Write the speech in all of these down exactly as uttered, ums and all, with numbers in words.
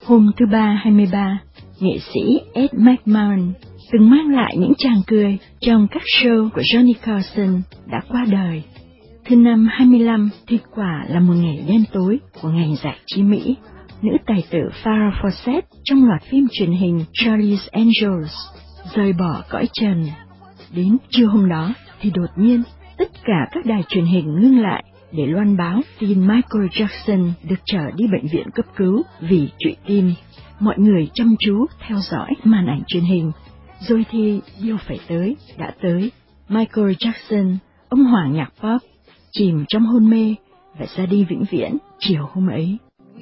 Hôm thứ Ba hai mươi ba, nghệ sĩ Ed McMahon từng mang lại những tràng cười trong các show của Johnny Carson đã qua đời. Thứ Năm hai mươi lăm, thì quả là một ngày đen tối của ngành giải trí Mỹ. Nữ tài tử Farrah Fawcett trong loạt phim truyền hình Charlie's Angels rời bỏ cõi trần. Đến trưa hôm đó thì đột nhiên tất cả các đài truyền hình ngưng lại để loan báo tin Michael Jackson được trở đi bệnh viện cấp cứu vì trụy tim. Mọi người chăm chú theo dõi màn ảnh truyền hình, rồi thì điều phải tới đã tới. Michael Jackson, ông hoàng nhạc pop, chìm trong hôn mê và ra đi vĩnh viễn chiều hôm ấy.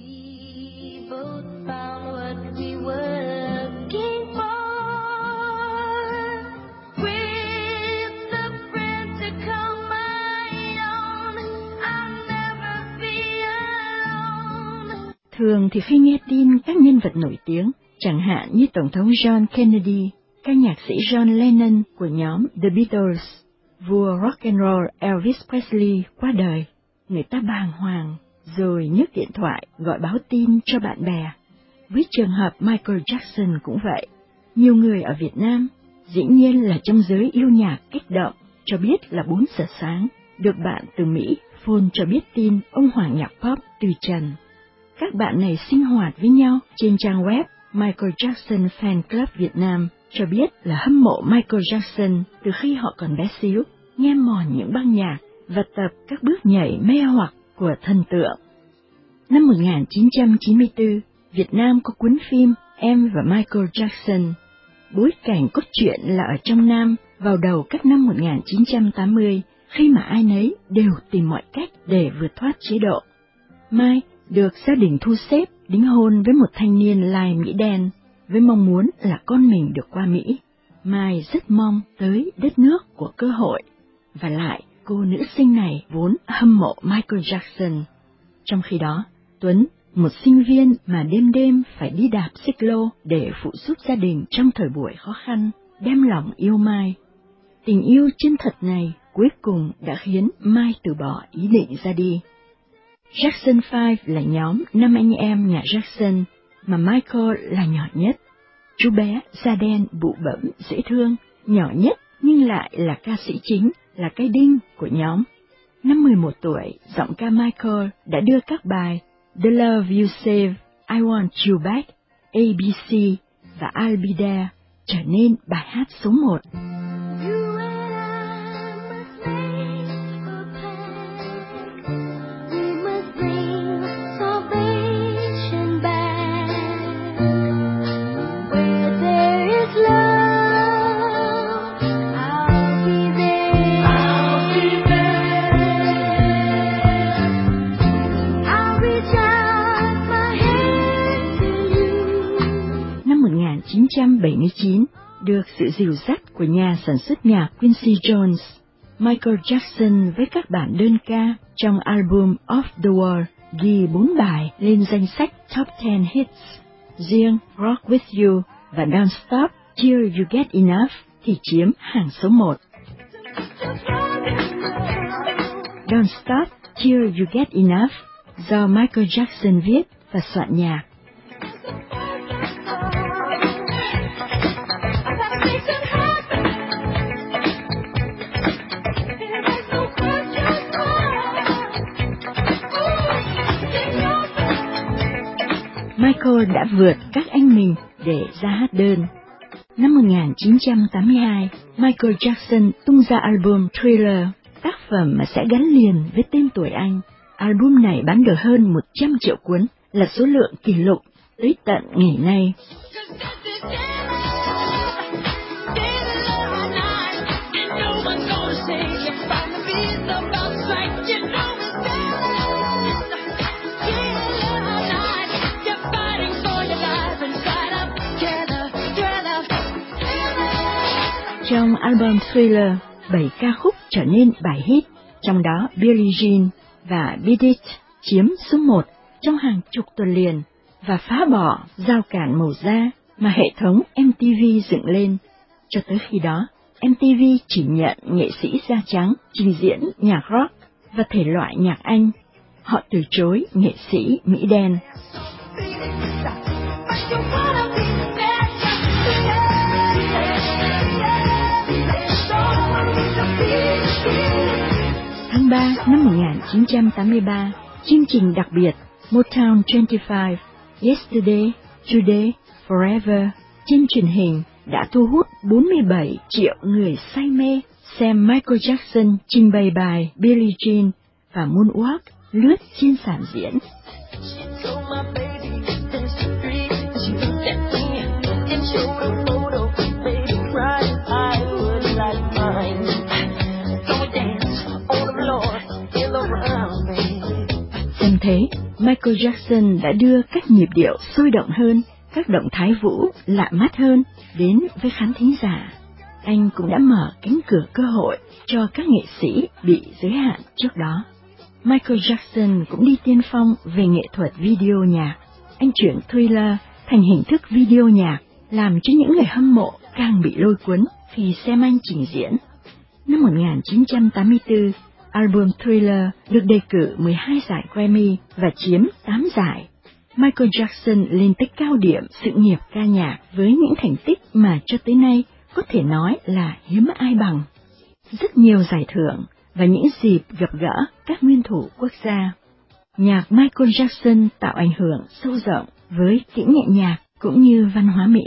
Thường thì khi nghe tin các nhân vật nổi tiếng, chẳng hạn như Tổng thống John Kennedy, ca nhạc sĩ John Lennon của nhóm The Beatles, vua rock and roll Elvis Presley qua đời, người ta bàng hoàng, rồi nhấc điện thoại gọi báo tin cho bạn bè. Với trường hợp Michael Jackson cũng vậy, nhiều người ở Việt Nam, dĩ nhiên là trong giới yêu nhạc kích động, cho biết là bốn giờ sáng, được bạn từ Mỹ phone cho biết tin ông hoàng nhạc pop từ trần. Các bạn này sinh hoạt với nhau trên trang web Michael Jackson Fan Club Việt Nam, cho biết là hâm mộ Michael Jackson từ khi họ còn bé xíu, nghe mòn những băng nhạc và tập các bước nhảy mê hoặc của thần tượng. Năm một nghìn chín trăm chín mươi tư, Việt Nam có cuốn phim Em và Michael Jackson. Bối cảnh cốt truyện là ở trong Nam vào đầu các năm một nghìn chín trăm tám mươi, khi mà ai nấy đều tìm mọi cách để vượt thoát chế độ. Mai được gia đình thu xếp đính hôn với một thanh niên lai Mỹ đen, với mong muốn là con mình được qua Mỹ. Mai rất mong tới đất nước của cơ hội, và lại cô nữ sinh này vốn hâm mộ Michael Jackson. Trong khi đó, Tuấn, một sinh viên mà đêm đêm phải đi đạp xích lô để phụ giúp gia đình trong thời buổi khó khăn, đem lòng yêu Mai. Tình yêu chân thật này cuối cùng đã khiến Mai từ bỏ ý định ra đi. Jackson Five là nhóm năm anh em nhà Jackson, mà Michael là nhỏ nhất. Chú bé da đen bụ bẫm dễ thương, nhỏ nhất nhưng lại là ca sĩ chính, là cái đinh của nhóm. Năm mười một tuổi, giọng ca Michael đã đưa các bài The Love You Save, I Want You Back, A B C và I'll Be There trở nên bài hát số một. một nghìn chín trăm bảy mươi chín, được sự dìu dắt của nhà sản xuất nhạc Quincy Jones, Michael Jackson với các bản đơn ca trong album Off the Wall ghi bốn bài lên danh sách Top ten Hits. Riêng Rock With You và Don't Stop Till You Get Enough thì chiếm hàng số một. Don't Stop Till You Get Enough do Michael Jackson viết và soạn nhạc. Michael đã vượt các anh mình để ra hát đơn. Năm một nghìn chín trăm tám mươi hai, Michael Jackson tung ra album Thriller, tác phẩm mà sẽ gắn liền với tên tuổi anh. Album này bán được hơn một trăm triệu cuốn, là số lượng kỷ lục tới tận ngày nay. Trong album Thriller, bảy ca khúc trở nên bài hit, trong đó Billie Jean và Beat It chiếm số một trong hàng chục tuần liền và phá bỏ rào cản màu da mà hệ thống em tê vê dựng lên. Cho tới khi đó, em tê vê chỉ nhận nghệ sĩ da trắng trình diễn nhạc rock và thể loại nhạc Anh. Họ từ chối nghệ sĩ Mỹ đen. tháng ba năm một nghìn chín trăm tám mươi ba, chương trình đặc biệt Motown hai mươi lăm, Yesterday, Today, Forever trên truyền hình đã thu hút bốn mươi bảy triệu người say mê xem Michael Jackson trình bày bài Billie Jean và Moonwalk lướt trên sàn diễn. Xem thế, Michael Jackson đã đưa các nhịp điệu sôi động hơn, các động thái vũ lạ mắt hơn đến với khán thính giả. Anh cũng đã mở cánh cửa cơ hội cho các nghệ sĩ bị giới hạn trước đó. Michael Jackson cũng đi tiên phong về nghệ thuật video nhạc. Anh chuyển Thriller thành hình thức video nhạc, làm cho những người hâm mộ càng bị lôi cuốn khi xem anh trình diễn. Năm một nghìn chín trăm tám mươi tư, album Thriller được đề cử mười hai giải Grammy và chiếm tám giải. Michael Jackson lên tới cao điểm sự nghiệp ca nhạc với những thành tích mà cho tới nay có thể nói là hiếm ai bằng. Rất nhiều giải thưởng và những dịp gặp gỡ các nguyên thủ quốc gia. Nhạc Michael Jackson tạo ảnh hưởng sâu rộng với kỹ nghệ nhạc cũng như văn hóa Mỹ.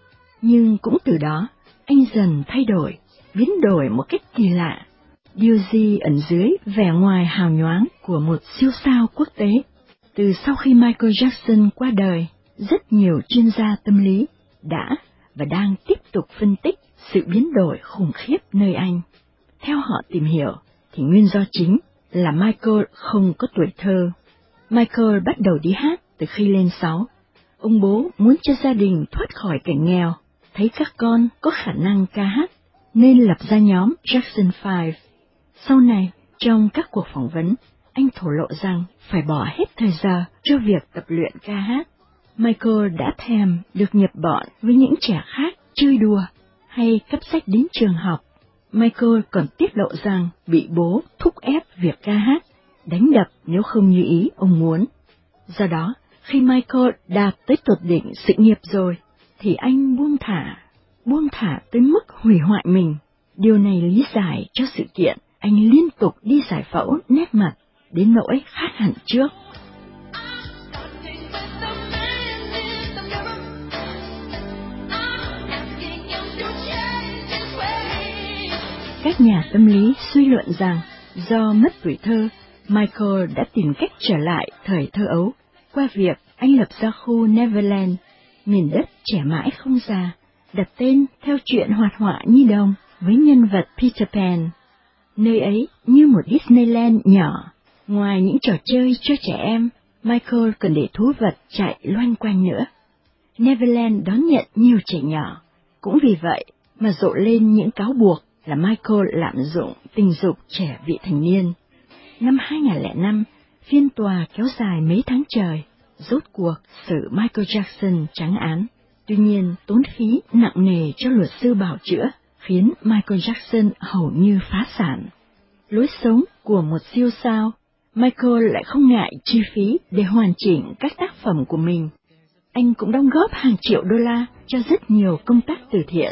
Nhưng cũng từ đó, anh dần thay đổi, biến đổi một cách kỳ lạ. Điều gì ẩn dưới vẻ ngoài hào nhoáng của một siêu sao quốc tế? Từ sau khi Michael Jackson qua đời, rất nhiều chuyên gia tâm lý đã và đang tiếp tục phân tích sự biến đổi khủng khiếp nơi anh. Theo họ tìm hiểu, thì nguyên do chính là Michael không có tuổi thơ. Michael bắt đầu đi hát từ khi lên sáu. Ông bố muốn cho gia đình thoát khỏi cảnh nghèo, thấy các con có khả năng ca hát, nên lập ra nhóm Jackson Five. Sau này, trong các cuộc phỏng vấn, anh thổ lộ rằng phải bỏ hết thời giờ cho việc tập luyện ca hát. Michael đã thèm được nhập bọn với những trẻ khác chơi đùa hay cấp sách đến trường học. Michael còn tiết lộ rằng bị bố thúc ép việc ca hát, đánh đập nếu không như ý ông muốn. Do đó, khi Michael đạt tới tột đỉnh sự nghiệp rồi, thì anh buông thả, buông thả tới mức hủy hoại mình. Điều này lý giải cho sự kiện anh liên tục đi giải phẫu nét mặt đến nỗi khác hẳn trước. Các nhà tâm lý suy luận rằng do mất tuổi thơ, Michael đã tìm cách trở lại thời thơ ấu qua việc anh lập ra khu Neverland, miền đất trẻ mãi không già, đặt tên theo chuyện hoạt họa nhi đồng với nhân vật Peter Pan. Nơi ấy như một Disneyland nhỏ, ngoài những trò chơi cho trẻ em, Michael còn để thú vật chạy loanh quanh nữa. Neverland đón nhận nhiều trẻ nhỏ, cũng vì vậy mà rộ lên những cáo buộc là Michael lạm dụng tình dục trẻ vị thành niên. Năm hai nghìn lẻ năm, phiên tòa kéo dài mấy tháng trời, rốt cuộc xử Michael Jackson trắng án. Tuy nhiên, tốn phí nặng nề cho luật sư bào chữa, khiến Michael Jackson hầu như phá sản. Lối sống của một siêu sao, Michael lại không ngại chi phí để hoàn chỉnh các tác phẩm của mình. Anh cũng đóng góp hàng triệu đô la cho rất nhiều công tác từ thiện.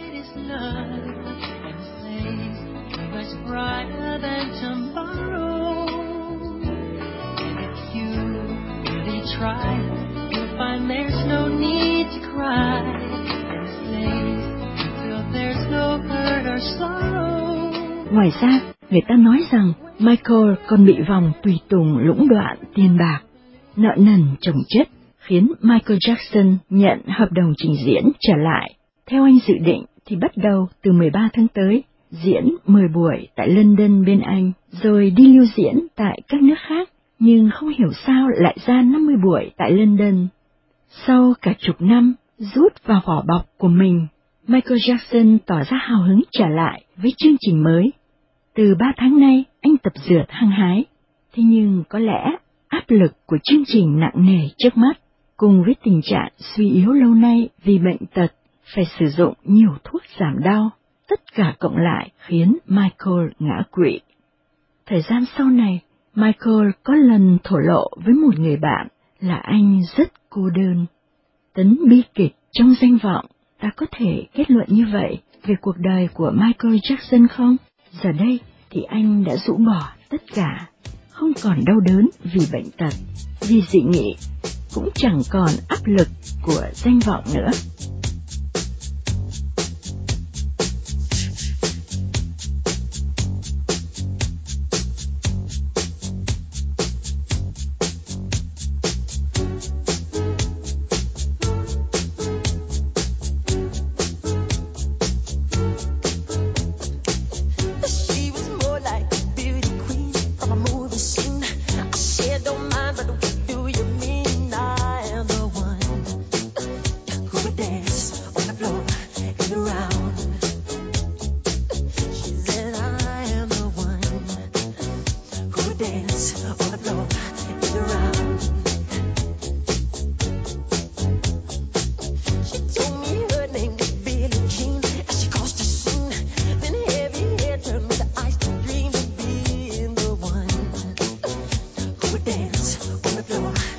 Ngoài ra, người ta nói rằng Michael còn bị vòng tùy tùng lũng đoạn tiền bạc, nợ nần chồng chất, khiến Michael Jackson nhận hợp đồng trình diễn trở lại. Theo anh dự định thì bắt đầu từ mười ba tháng tới, diễn mười buổi tại London bên Anh, rồi đi lưu diễn tại các nước khác, nhưng không hiểu sao lại ra năm mươi buổi tại London. Sau cả chục năm rút vào vỏ bọc của mình, Michael Jackson tỏ ra hào hứng trở lại với chương trình mới. Từ ba tháng nay, anh tập dượt hăng hái, thế nhưng có lẽ áp lực của chương trình nặng nề trước mắt, cùng với tình trạng suy yếu lâu nay vì bệnh tật, phải sử dụng nhiều thuốc giảm đau, tất cả cộng lại khiến Michael ngã quỵ. Thời gian sau này, Michael có lần thổ lộ với một người bạn là anh rất cô đơn. Tấn bi kịch trong danh vọng, ta có thể kết luận như vậy về cuộc đời của Michael Jackson không? Giờ đây, thì anh đã rũ bỏ tất cả, không còn đau đớn vì bệnh tật, vì dị nghị, cũng chẳng còn áp lực của danh vọng nữa. Dance on the floor.